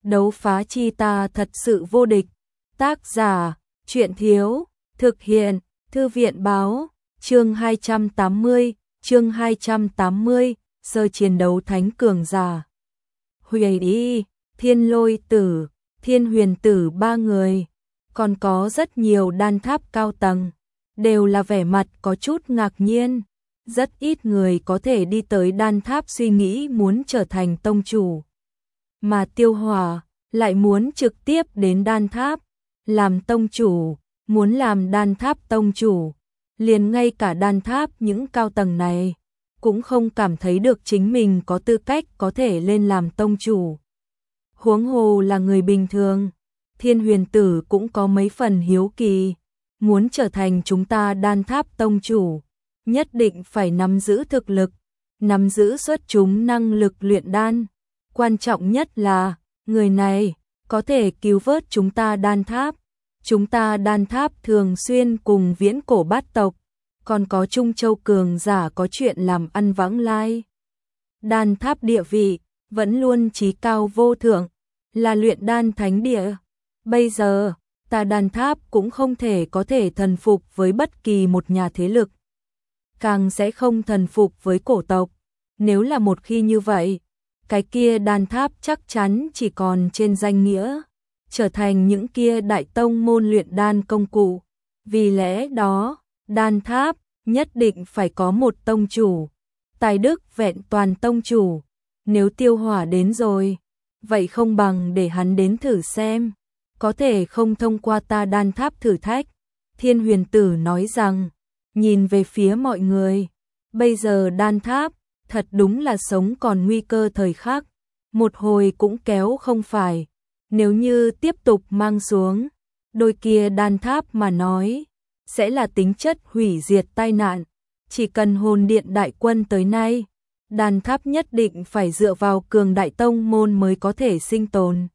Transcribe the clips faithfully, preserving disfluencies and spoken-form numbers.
đấu phá chi ta thật sự vô địch. Tác giả, truyện thiếu, thực hiện, thư viện báo, chương hai trăm tám mươi, chương hai trăm tám mươi, sơ chiến đấu thánh cường giả. Huyền Y, Thiên Lôi Tử, Thiên Huyền Tử ba người, còn có rất nhiều đan tháp cao tầng, đều là vẻ mặt có chút ngạc nhiên. Rất ít người có thể đi tới đan tháp suy nghĩ muốn trở thành tông chủ. Mà Tiêu Hỏa lại muốn trực tiếp đến đan tháp, làm tông chủ, muốn làm đan tháp tông chủ. Liền ngay cả đan tháp những cao tầng này, cũng không cảm thấy được chính mình có tư cách có thể lên làm tông chủ. Huống hồ là người bình thường. Thiên Huyền Tử cũng có mấy phần hiếu kỳ, muốn trở thành chúng ta đan tháp tông chủ, nhất định phải nắm giữ thực lực, nắm giữ xuất chúng năng lực luyện đan. Quan trọng nhất là, người này có thể cứu vớt chúng ta đan tháp. Chúng ta đan tháp thường xuyên cùng viễn cổ bát tộc, còn có Trung Châu cường giả có chuyện làm ăn vãng lai. Đan tháp địa vị vẫn luôn chí cao vô thượng, là luyện đan thánh địa. Bây giờ, ta đan tháp cũng không thể có thể thần phục với bất kỳ một nhà thế lực, càng sẽ không thần phục với cổ tộc. Nếu là một khi như vậy, cái kia đan tháp chắc chắn chỉ còn trên danh nghĩa, trở thành những kia đại tông môn luyện đan công cụ. Vì lẽ đó, đan tháp nhất định phải có một tông chủ, tài đức vẹn toàn tông chủ. Nếu Tiêu Hỏa đến rồi, vậy không bằng để hắn đến thử xem, có thể không thông qua ta đan tháp thử thách. Thiên Huyền Tử nói rằng, nhìn về phía mọi người, bây giờ đan tháp thật đúng là sống còn nguy cơ thời khắc, một hồi cũng kéo không phải. Nếu như tiếp tục mang xuống, đôi kia đan tháp mà nói, sẽ là tính chất hủy diệt tai nạn. Chỉ cần hồn điện đại quân tới nay, đan tháp nhất định phải dựa vào cường đại tông môn mới có thể sinh tồn.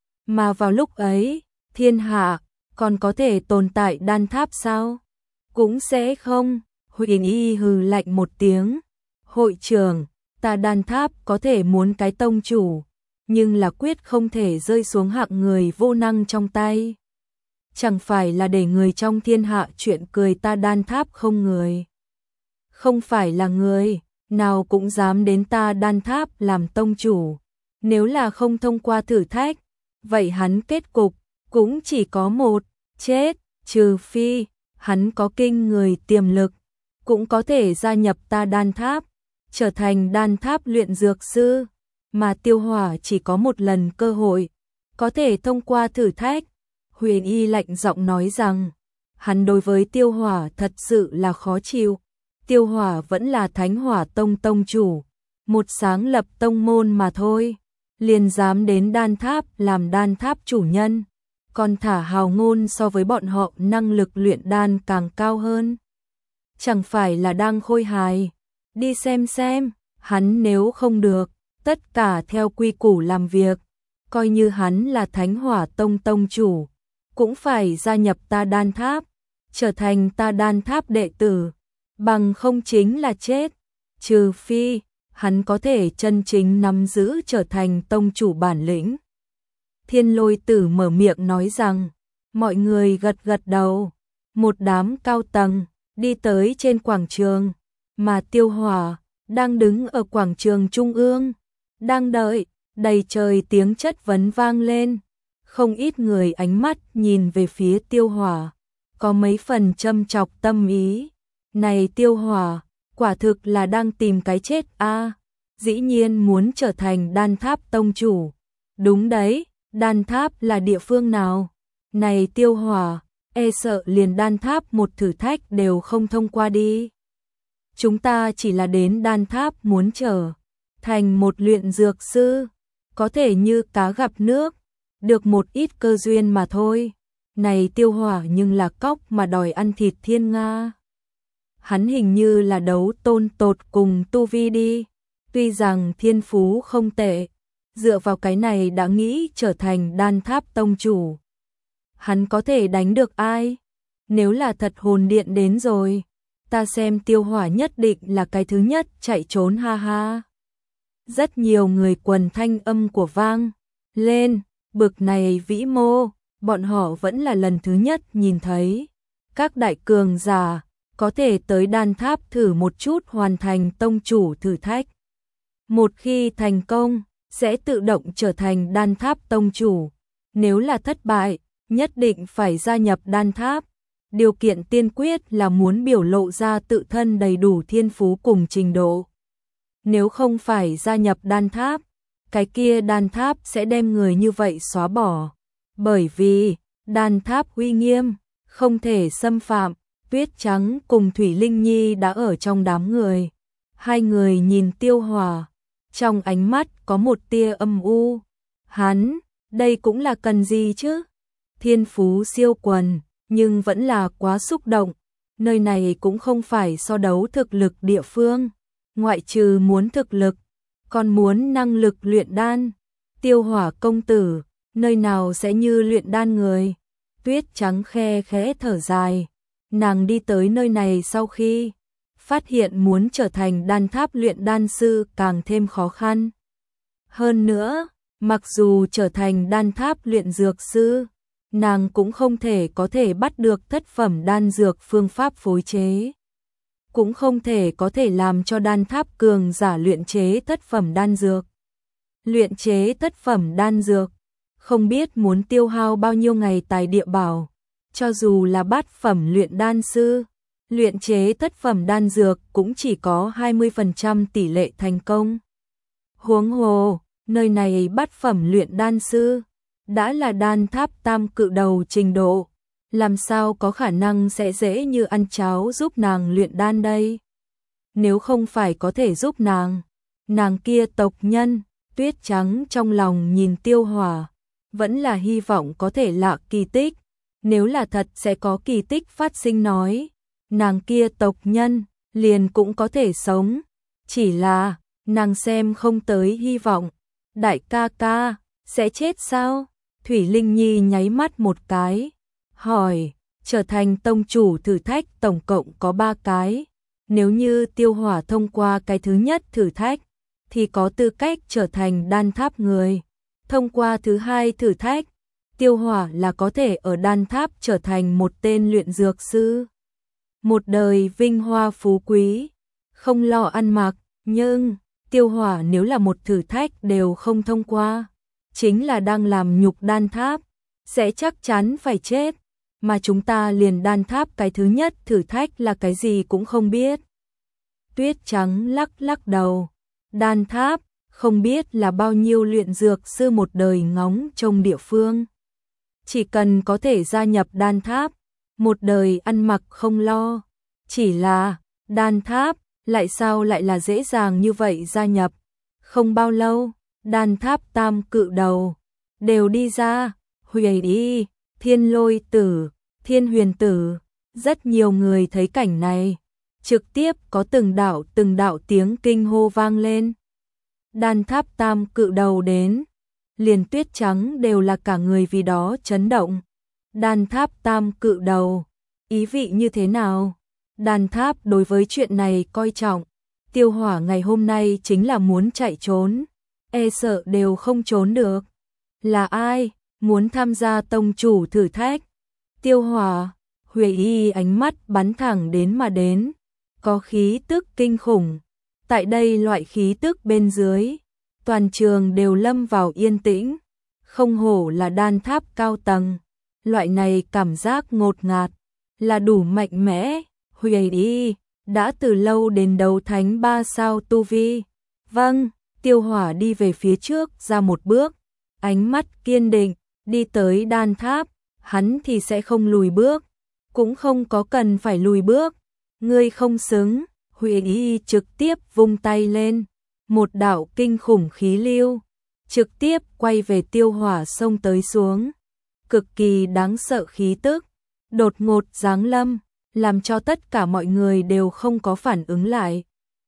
Mà vào lúc ấy, thiên hạ còn có thể tồn tại đan tháp sao? Cũng sẽ không. Huyền Y hừ lạnh một tiếng. Hội trưởng, ta đan tháp có thể muốn cái tông chủ, nhưng là quyết không thể rơi xuống hạng người vô năng trong tay. Chẳng phải là để người trong thiên hạ chuyện cười ta đan tháp không người. Không phải là người nào cũng dám đến ta đan tháp làm tông chủ. Nếu là không thông qua thử thách, vậy hắn kết cục cũng chỉ có một, chết. Trừ phi hắn có kinh người tiềm lực, cũng có thể gia nhập ta đan tháp, trở thành đan tháp luyện dược sư. Mà Tiêu Hỏa chỉ có một lần cơ hội, có thể thông qua thử thách. Huyền Y lạnh giọng nói rằng, hắn đối với Tiêu Hỏa thật sự là khó chịu. Tiêu Hỏa vẫn là Thánh Hỏa Tông tông chủ, một sáng lập tông môn mà thôi, liền dám đến đan tháp làm đan tháp chủ nhân, còn thả hào ngôn so với bọn họ năng lực luyện đan càng cao hơn. Chẳng phải là đang khôi hài. Đi xem xem, hắn nếu không được, tất cả theo quy củ làm việc, coi như hắn là Thánh Hỏa Tông tông chủ, cũng phải gia nhập ta đan tháp, trở thành ta đan tháp đệ tử, bằng không chính là chết. Trừ phi hắn có thể chân chính nắm giữ trở thành tông chủ bản lĩnh. Thiên Lôi Tử mở miệng nói rằng, mọi người gật gật đầu. Một đám cao tầng đi tới trên quảng trường, mà Tiêu Hỏa đang đứng ở quảng trường trung ương, đang đợi. Đầy trời tiếng chất vấn vang lên, không ít người ánh mắt nhìn về phía Tiêu Hỏa, có mấy phần châm chọc tâm ý. Này Tiêu Hỏa, quả thực là đang tìm cái chết a. À, dĩ nhiên muốn trở thành đan tháp tông chủ. Đúng đấy, đan tháp là địa phương nào? Này Tiêu Hỏa, e sợ liền đan tháp một thử thách đều không thông qua đi. Chúng ta chỉ là đến đan tháp muốn trở thành một luyện dược sư, có thể như cá gặp nước, được một ít cơ duyên mà thôi. Này Tiêu Hỏa nhưng là cóc mà đòi ăn thịt thiên nga. Hắn hình như là đấu tôn tột cùng tu vi đi. Tuy rằng thiên phú không tệ, dựa vào cái này đã nghĩ trở thành đan tháp tông chủ. Hắn có thể đánh được ai? Nếu là thật hồn điện đến rồi, ta xem Tiêu Hỏa nhất định là cái thứ nhất chạy trốn ha ha. Rất nhiều người quần thanh âm của vang lên, Bực này vĩ mô, bọn họ vẫn là lần thứ nhất nhìn thấy. Các đại cường giả có thể tới đan tháp thử một chút hoàn thành tông chủ thử thách. Một khi thành công, sẽ tự động trở thành đan tháp tông chủ. Nếu là thất bại, nhất định phải gia nhập đan tháp. Điều kiện tiên quyết là muốn biểu lộ ra tự thân đầy đủ thiên phú cùng trình độ. Nếu không phải gia nhập đan tháp, cái kia đan tháp sẽ đem người như vậy xóa bỏ. Bởi vì, đan tháp uy nghiêm, không thể xâm phạm. Tuyết Trắng cùng Thủy Linh Nhi đã ở trong đám người. Hai người nhìn Tiêu Hỏa, trong ánh mắt có một tia âm u. Hắn, đây cũng là cần gì chứ? Thiên phú siêu quần, nhưng vẫn là quá xúc động. Nơi này cũng không phải so đấu thực lực địa phương. Ngoại trừ muốn thực lực, còn muốn năng lực luyện đan. Tiêu Hỏa công tử, nơi nào sẽ như luyện đan người? Tuyết Trắng khe khẽ thở dài. Nàng đi tới nơi này sau khi phát hiện muốn trở thành đan tháp luyện đan sư càng thêm khó khăn. Hơn nữa, mặc dù trở thành đan tháp luyện dược sư, nàng cũng không thể có thể bắt được thất phẩm đan dược phương pháp phối chế. Cũng không thể có thể làm cho đan tháp cường giả luyện chế thất phẩm đan dược. Luyện chế thất phẩm đan dược, không biết muốn tiêu hao bao nhiêu ngày tài địa bảo. Cho dù là bát phẩm luyện đan sư, luyện chế thất phẩm đan dược cũng chỉ có hai mươi phần trăm tỷ lệ thành công. Huống hồ, nơi này bát phẩm luyện đan sư, đã là đan tháp tam cự đầu trình độ. Làm sao có khả năng sẽ dễ như ăn cháo giúp nàng luyện đan đây? Nếu không phải có thể giúp nàng, nàng kia tộc nhân, Tuyết Trắng trong lòng nhìn Tiêu Hỏa, vẫn là hy vọng có thể lạ kỳ tích. Nếu là thật sẽ có kỳ tích phát sinh nói, nàng kia tộc nhân, liền cũng có thể sống. Chỉ là, nàng xem không tới hy vọng. Đại ca ca, sẽ chết sao? Thủy Linh Nhi nháy mắt một cái, hỏi, trở thành tông chủ thử thách tổng cộng có ba cái. Nếu như Tiêu Hỏa thông qua cái thứ nhất thử thách, thì có tư cách trở thành đan tháp người. Thông qua thứ hai thử thách, Tiêu Hỏa là có thể ở đan tháp trở thành một tên luyện dược sư. Một đời vinh hoa phú quý, không lo ăn mặc, nhưng Tiêu Hỏa nếu là một thử thách đều không thông qua, chính là đang làm nhục đan tháp, sẽ chắc chắn phải chết. Mà chúng ta liền đan tháp cái thứ nhất thử thách là cái gì cũng không biết. Tuyết Trắng lắc lắc đầu, đan tháp, không biết là bao nhiêu luyện dược sư một đời ngóng trông địa phương. Chỉ cần có thể gia nhập đan tháp, một đời ăn mặc không lo. Chỉ là, đan tháp, lại sao lại là dễ dàng như vậy gia nhập. Không bao lâu, đan tháp tam cự đầu, đều đi ra, Huyền Y, Thiên Lôi Tử, Thiên Huyền Tử. Rất nhiều người thấy cảnh này, trực tiếp có từng đạo từng đạo tiếng kinh hô vang lên. Đan tháp tam cự đầu đến, liền Tuyết Trắng đều là cả người vì đó chấn động. Đan tháp tam cự đầu, ý vị như thế nào? Đan tháp đối với chuyện này coi trọng. Tiêu Hỏa ngày hôm nay chính là muốn chạy trốn, e sợ đều không trốn được. Là ai muốn tham gia tông chủ thử thách? Tiêu Hỏa, Huệ Y ánh mắt bắn thẳng đến mà đến, có khí tức kinh khủng. Tại đây loại khí tức bên dưới, toàn trường đều lâm vào yên tĩnh. Không hổ là đan tháp cao tầng, loại này cảm giác ngột ngạt, là đủ mạnh mẽ. Huệ Y đã từ lâu đến đấu thánh ba sao tu vi. Vâng, Tiêu Hỏa đi về phía trước ra một bước, ánh mắt kiên định, đi tới đan tháp, hắn thì sẽ không lùi bước, cũng không có cần phải lùi bước. Ngươi không xứng. Huệ Y trực tiếp vung tay lên, một đạo kinh khủng khí lưu, trực tiếp quay về Tiêu Hỏa xông tới xuống. Cực kỳ đáng sợ khí tức, đột ngột giáng lâm, làm cho tất cả mọi người đều không có phản ứng lại.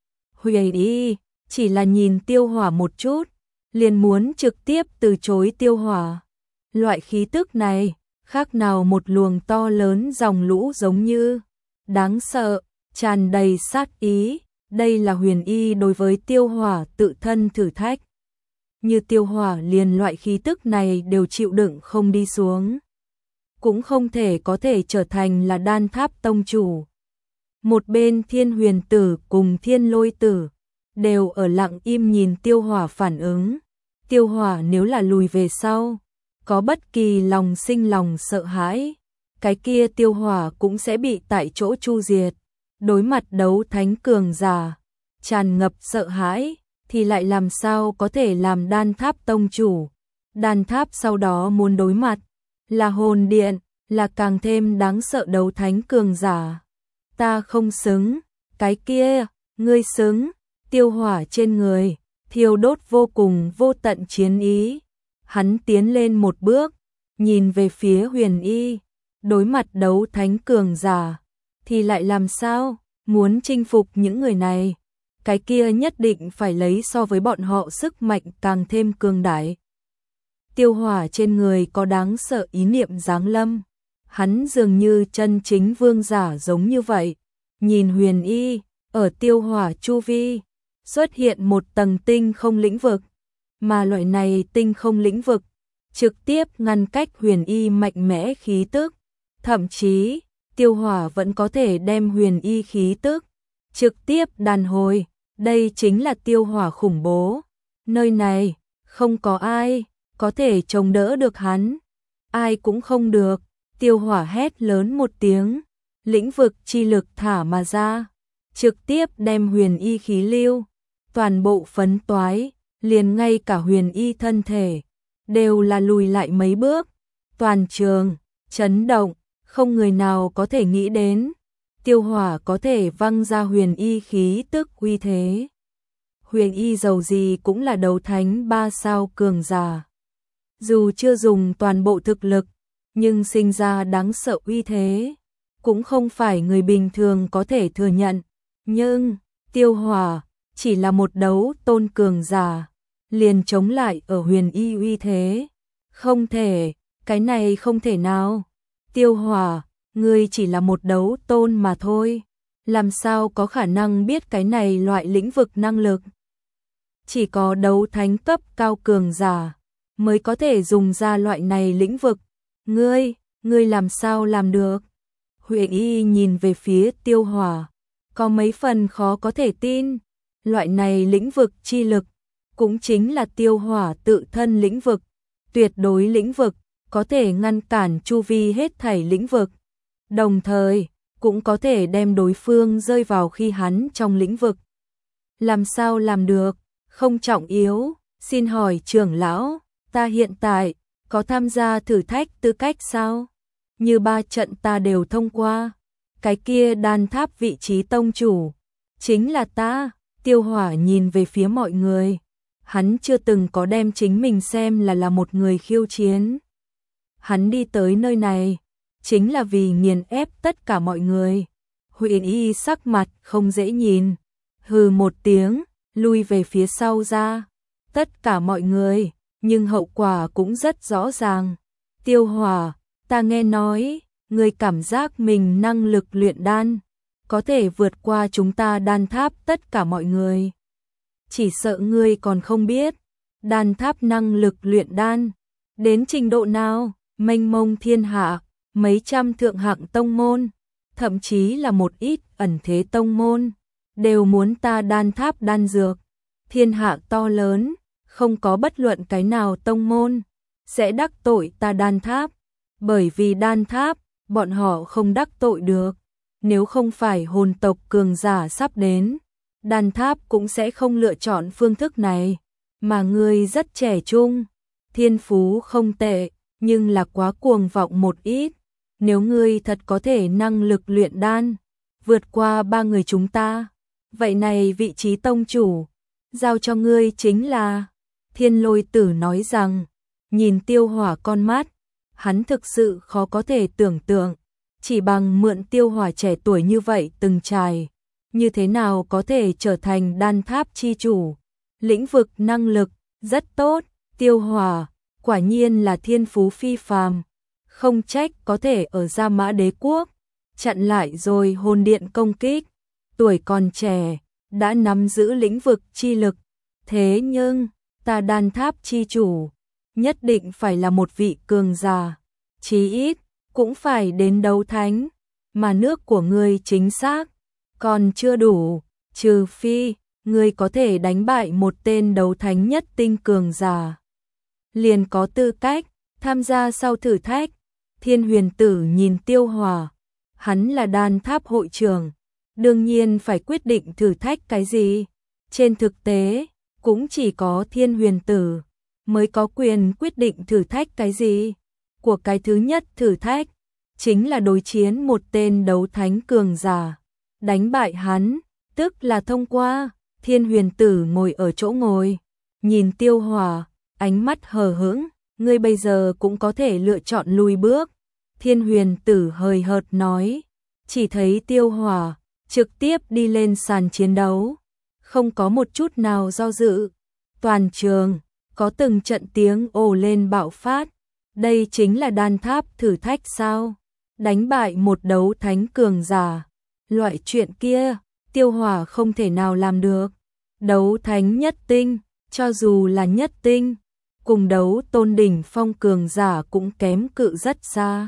Huệ Y chỉ là nhìn Tiêu Hỏa một chút, liền muốn trực tiếp từ chối Tiêu Hỏa. Loại khí tức này, khác nào một luồng to lớn dòng lũ giống như, đáng sợ, tràn đầy sát ý. Đây là Huyền Y đối với Tiêu Hỏa tự thân thử thách. như tiêu hỏa liền loại khí tức này đều chịu đựng không đi xuống. Cũng không thể có thể trở thành là đan tháp tông chủ. Một bên Thiên Huyền Tử cùng Thiên Lôi Tử đều ở lặng im nhìn tiêu hỏa phản ứng. Tiêu hỏa nếu là lùi về sau, có bất kỳ lòng sinh lòng sợ hãi, cái kia tiêu hỏa cũng sẽ bị tại chỗ chu diệt. Đối mặt đấu thánh cường giả, tràn ngập sợ hãi, thì lại làm sao có thể làm đan tháp tông chủ. Đan tháp sau đó muốn đối mặt, là hồn điện, là càng thêm đáng sợ đấu thánh cường giả. Ta không xứng, cái kia, ngươi xứng. Tiêu hỏa trên người, thiêu đốt vô cùng vô tận chiến ý. Hắn tiến lên một bước, nhìn về phía Huyền Y, đối mặt đấu thánh cường giả, thì lại làm sao, muốn chinh phục những người này, cái kia nhất định phải lấy so với bọn họ sức mạnh càng thêm cường đại. Tiêu hỏa trên người có đáng sợ ý niệm giáng lâm, hắn dường như chân chính vương giả giống như vậy. Nhìn Huyền Y, ở tiêu hỏa chu vi, xuất hiện một tầng tinh không lĩnh vực, mà loại này tinh không lĩnh vực trực tiếp ngăn cách Huyền Y mạnh mẽ khí tức, thậm chí tiêu hỏa vẫn có thể đem Huyền Y khí tức trực tiếp đàn hồi. Đây chính là tiêu hỏa khủng bố, nơi này không có ai có thể chống đỡ được hắn, ai cũng không được. Tiêu hỏa hét lớn một tiếng, lĩnh vực chi lực thả mà ra, trực tiếp đem Huyền Y khí lưu toàn bộ phấn toái, liền ngay cả Huyền Y thân thể đều là lùi lại mấy bước. Toàn trường chấn động, không người nào có thể nghĩ đến tiêu hỏa có thể văng ra Huyền Y khí tức uy thế. Huyền Y dầu gì cũng là đấu thánh ba sao cường giả, dù chưa dùng toàn bộ thực lực, nhưng sinh ra đáng sợ uy thế, cũng không phải người bình thường có thể thừa nhận. Nhưng tiêu hỏa chỉ là một đấu tôn cường giả, liền chống lại ở Huyền Y uy thế, không thể, cái này không thể nào. Tiêu hỏa, ngươi chỉ là một đấu tôn mà thôi, làm sao có khả năng biết cái này loại lĩnh vực năng lực. Chỉ có đấu thánh cấp cao cường giả mới có thể dùng ra loại này lĩnh vực. Ngươi, ngươi làm sao làm được? Huyền Y nhìn về phía tiêu hỏa, có mấy phần khó có thể tin. Loại này lĩnh vực chi lực, cũng chính là tiêu hỏa tự thân lĩnh vực, tuyệt đối lĩnh vực, có thể ngăn cản chu vi hết thảy lĩnh vực, đồng thời cũng có thể đem đối phương rơi vào khi hắn trong lĩnh vực. Làm sao làm được? Không trọng yếu, xin hỏi trưởng lão, ta hiện tại có tham gia thử thách tư cách sao? Như ba trận ta đều thông qua, cái kia đan tháp vị trí tông chủ chính là ta. Tiêu hỏa nhìn về phía mọi người, hắn chưa từng có đem chính mình xem là là một người khiêu chiến. Hắn đi tới nơi này chính là vì nghiền ép tất cả mọi người. Huyền Y sắc mặt không dễ nhìn, hừ một tiếng, lui về phía sau ra. Tất cả mọi người, nhưng hậu quả cũng rất rõ ràng. Tiêu hỏa, ta nghe nói, ngươi cảm giác mình năng lực luyện đan có thể vượt qua chúng ta đan tháp tất cả mọi người. Chỉ sợ ngươi còn không biết, đan tháp năng lực luyện đan đến trình độ nào, mênh mông thiên hạ, mấy trăm thượng hạng tông môn, thậm chí là một ít ẩn thế tông môn, đều muốn ta đan tháp đan dược. Thiên hạ to lớn, không có bất luận cái nào tông môn sẽ đắc tội ta đan tháp, bởi vì đan tháp, bọn họ không đắc tội được. Nếu không phải hồn tộc cường giả sắp đến, đan tháp cũng sẽ không lựa chọn phương thức này. Mà ngươi rất trẻ trung, thiên phú không tệ, nhưng là quá cuồng vọng một ít. Nếu ngươi thật có thể năng lực luyện đan, vượt qua ba người chúng ta, vậy này vị trí tông chủ, giao cho ngươi chính là. Thiên Lôi Tử nói rằng, nhìn tiêu hỏa con mắt, hắn thực sự khó có thể tưởng tượng, chỉ bằng mượn tiêu hỏa trẻ tuổi như vậy từng trải, như thế nào có thể trở thành đan tháp chi chủ. Lĩnh vực năng lực, rất tốt, tiêu hỏa, quả nhiên là thiên phú phi phàm, không trách có thể ở Gia Mã Đế Quốc, chặn lại rồi hồn điện công kích, tuổi còn trẻ, đã nắm giữ lĩnh vực chi lực, thế nhưng, ta đan tháp chi chủ, nhất định phải là một vị cường giả, chí ít cũng phải đến đấu thánh, mà nước của ngươi chính xác còn chưa đủ, trừ phi ngươi có thể đánh bại một tên đấu thánh nhất tinh cường giả, liền có tư cách tham gia sau thử thách. Thiên Huyền Tử nhìn Tiêu Hòa, hắn là đan tháp hội trưởng, đương nhiên phải quyết định thử thách cái gì. Trên thực tế, cũng chỉ có Thiên Huyền Tử mới có quyền quyết định thử thách cái gì. Của cái thứ nhất thử thách chính là đối chiến một tên đấu thánh cường giả, đánh bại hắn, tức là thông qua. Thiên Huyền Tử ngồi ở chỗ ngồi, nhìn Tiêu Hòa, ánh mắt hờ hững, ngươi bây giờ cũng có thể lựa chọn lùi bước. Thiên Huyền Tử hời hợt nói, chỉ thấy Tiêu Hòa trực tiếp đi lên sàn chiến đấu, không có một chút nào do dự. Toàn trường có từng trận tiếng ồ lên bạo phát, đây chính là đan tháp thử thách sao? Đánh bại một đấu thánh cường giả, loại chuyện kia, Tiêu Hòa không thể nào làm được. Đấu thánh nhất tinh, cho dù là nhất tinh, cùng đấu tôn đỉnh phong cường giả cũng kém cự rất xa.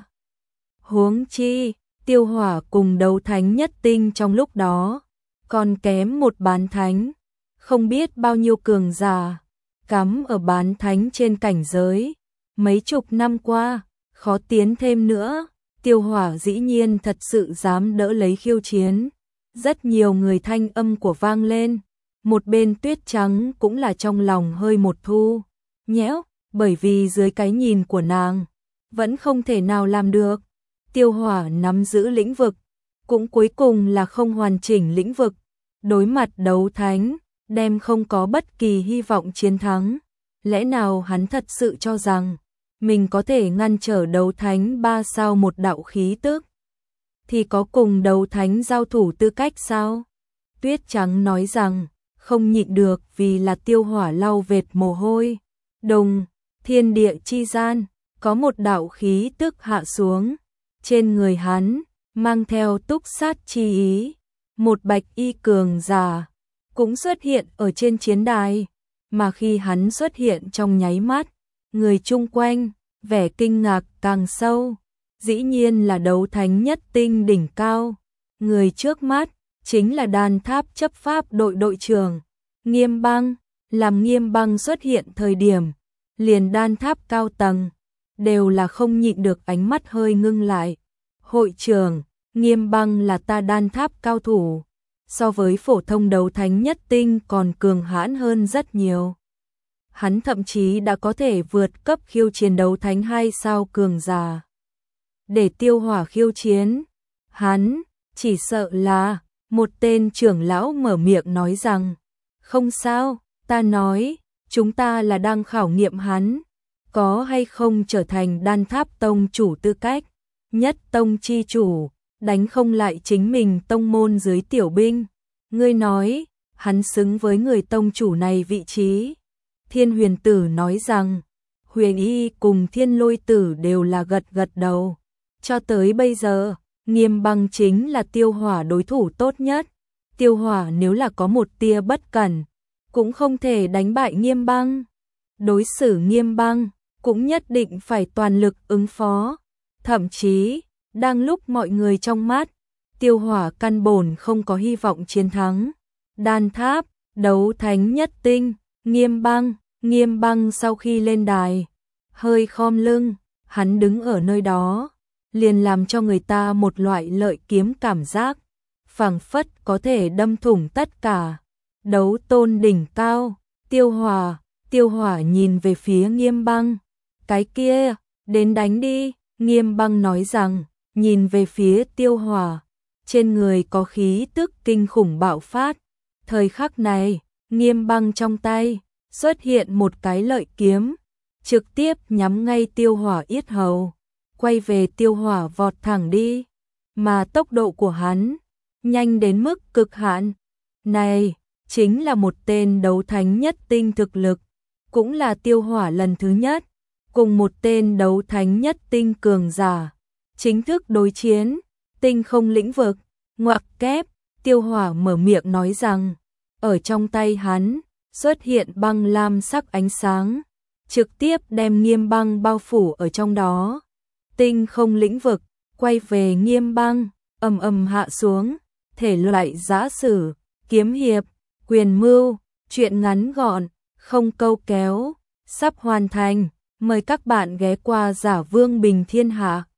Huống chi, Tiêu Hòa cùng đấu thánh nhất tinh trong lúc đó, còn kém một bán thánh, không biết bao nhiêu cường giả, cắm ở bán thánh trên cảnh giới. Mấy chục năm qua, khó tiến thêm nữa, Tiêu Hòa dĩ nhiên thật sự dám đỡ lấy khiêu chiến. Rất nhiều người thanh âm của vang lên, một bên Tuyết Trắng cũng là trong lòng hơi một thu nhẽo, bởi vì dưới cái nhìn của nàng, vẫn không thể nào làm được. Tiêu Hòa nắm giữ lĩnh vực, cũng cuối cùng là không hoàn chỉnh lĩnh vực, đối mặt đấu thánh, đem không có bất kỳ hy vọng chiến thắng. Lẽ nào hắn thật sự cho rằng mình có thể ngăn trở đấu thánh ba sao một đạo khí tức, thì có cùng đấu thánh giao thủ tư cách sao? Tuyết Trắng nói rằng, không nhịn được vì là Tiêu Hỏa lau vệt mồ hôi. Đồng, thiên địa chi gian, có một đạo khí tức hạ xuống, trên người hắn, mang theo túc sát chi ý. Một bạch y cường giả, cũng xuất hiện ở trên chiến đài, mà khi hắn xuất hiện trong nháy mắt, người chung quanh, vẻ kinh ngạc càng sâu. Dĩ nhiên là đấu thánh nhất tinh đỉnh cao. Người trước mắt chính là đan tháp chấp pháp đội đội trưởng Nghiêm Băng. Làm Nghiêm Băng xuất hiện thời điểm, liền đan tháp cao tầng đều là không nhịn được ánh mắt hơi ngưng lại. Hội trưởng, Nghiêm Băng là ta đan tháp cao thủ, so với phổ thông đấu thánh nhất tinh còn cường hãn hơn rất nhiều. Hắn thậm chí đã có thể vượt cấp khiêu chiến đấu thánh hai sao cường giả. Để Tiêu Hỏa khiêu chiến, hắn chỉ sợ là một tên trưởng lão mở miệng nói rằng, không sao, ta nói, chúng ta là đang khảo nghiệm hắn, có hay không trở thành đan tháp tông chủ tư cách. Nhất tông chi chủ, đánh không lại chính mình tông môn dưới tiểu binh. Ngươi nói, hắn xứng với người tông chủ này vị trí. Thiên Huyền Tử nói rằng, Huyền Y cùng Thiên Lôi Tử đều là gật gật đầu. Cho tới bây giờ, Nghiêm Băng chính là Tiêu Hỏa đối thủ tốt nhất. Tiêu Hỏa nếu là có một tia bất cẩn, cũng không thể đánh bại Nghiêm Băng. Đối xử Nghiêm Băng, cũng nhất định phải toàn lực ứng phó. Thậm chí, đang lúc mọi người trong mắt, Tiêu Hỏa căn bổn không có hy vọng chiến thắng. Đan tháp, đấu thánh nhất tinh, Nghiêm Băng, Nghiêm Băng sau khi lên đài, hơi khom lưng, hắn đứng ở nơi đó, liền làm cho người ta một loại lợi kiếm cảm giác, phảng phất có thể đâm thủng tất cả. Đấu tôn đỉnh cao, Tiêu Hỏa, Tiêu Hỏa nhìn về phía Nghiêm Băng, cái kia, đến đánh đi. Nghiêm Băng nói rằng, nhìn về phía Tiêu Hỏa, trên người có khí tức kinh khủng bạo phát. Thời khắc này, Nghiêm Băng trong tay xuất hiện một cái lợi kiếm, trực tiếp nhắm ngay Tiêu Hỏa yết hầu, quay về Tiêu Hỏa vọt thẳng đi, mà tốc độ của hắn nhanh đến mức cực hạn. Này, chính là một tên đấu thánh nhất tinh thực lực, cũng là Tiêu Hỏa lần thứ nhất cùng một tên đấu thánh nhất tinh cường giả chính thức đối chiến. Tinh không lĩnh vực, ngoặc kép, Tiêu Hỏa mở miệng nói rằng, ở trong tay hắn xuất hiện băng lam sắc ánh sáng, trực tiếp đem Nghiêm Băng bao phủ ở trong đó. Tinh không lĩnh vực, quay về Nghiêm Băng, ầm ầm hạ xuống, thể loại giã sử, kiếm hiệp, quyền mưu, truyện ngắn gọn, không câu kéo, sắp hoàn thành. Mời các bạn ghé qua Giả Vương Bình Thiên Hạ.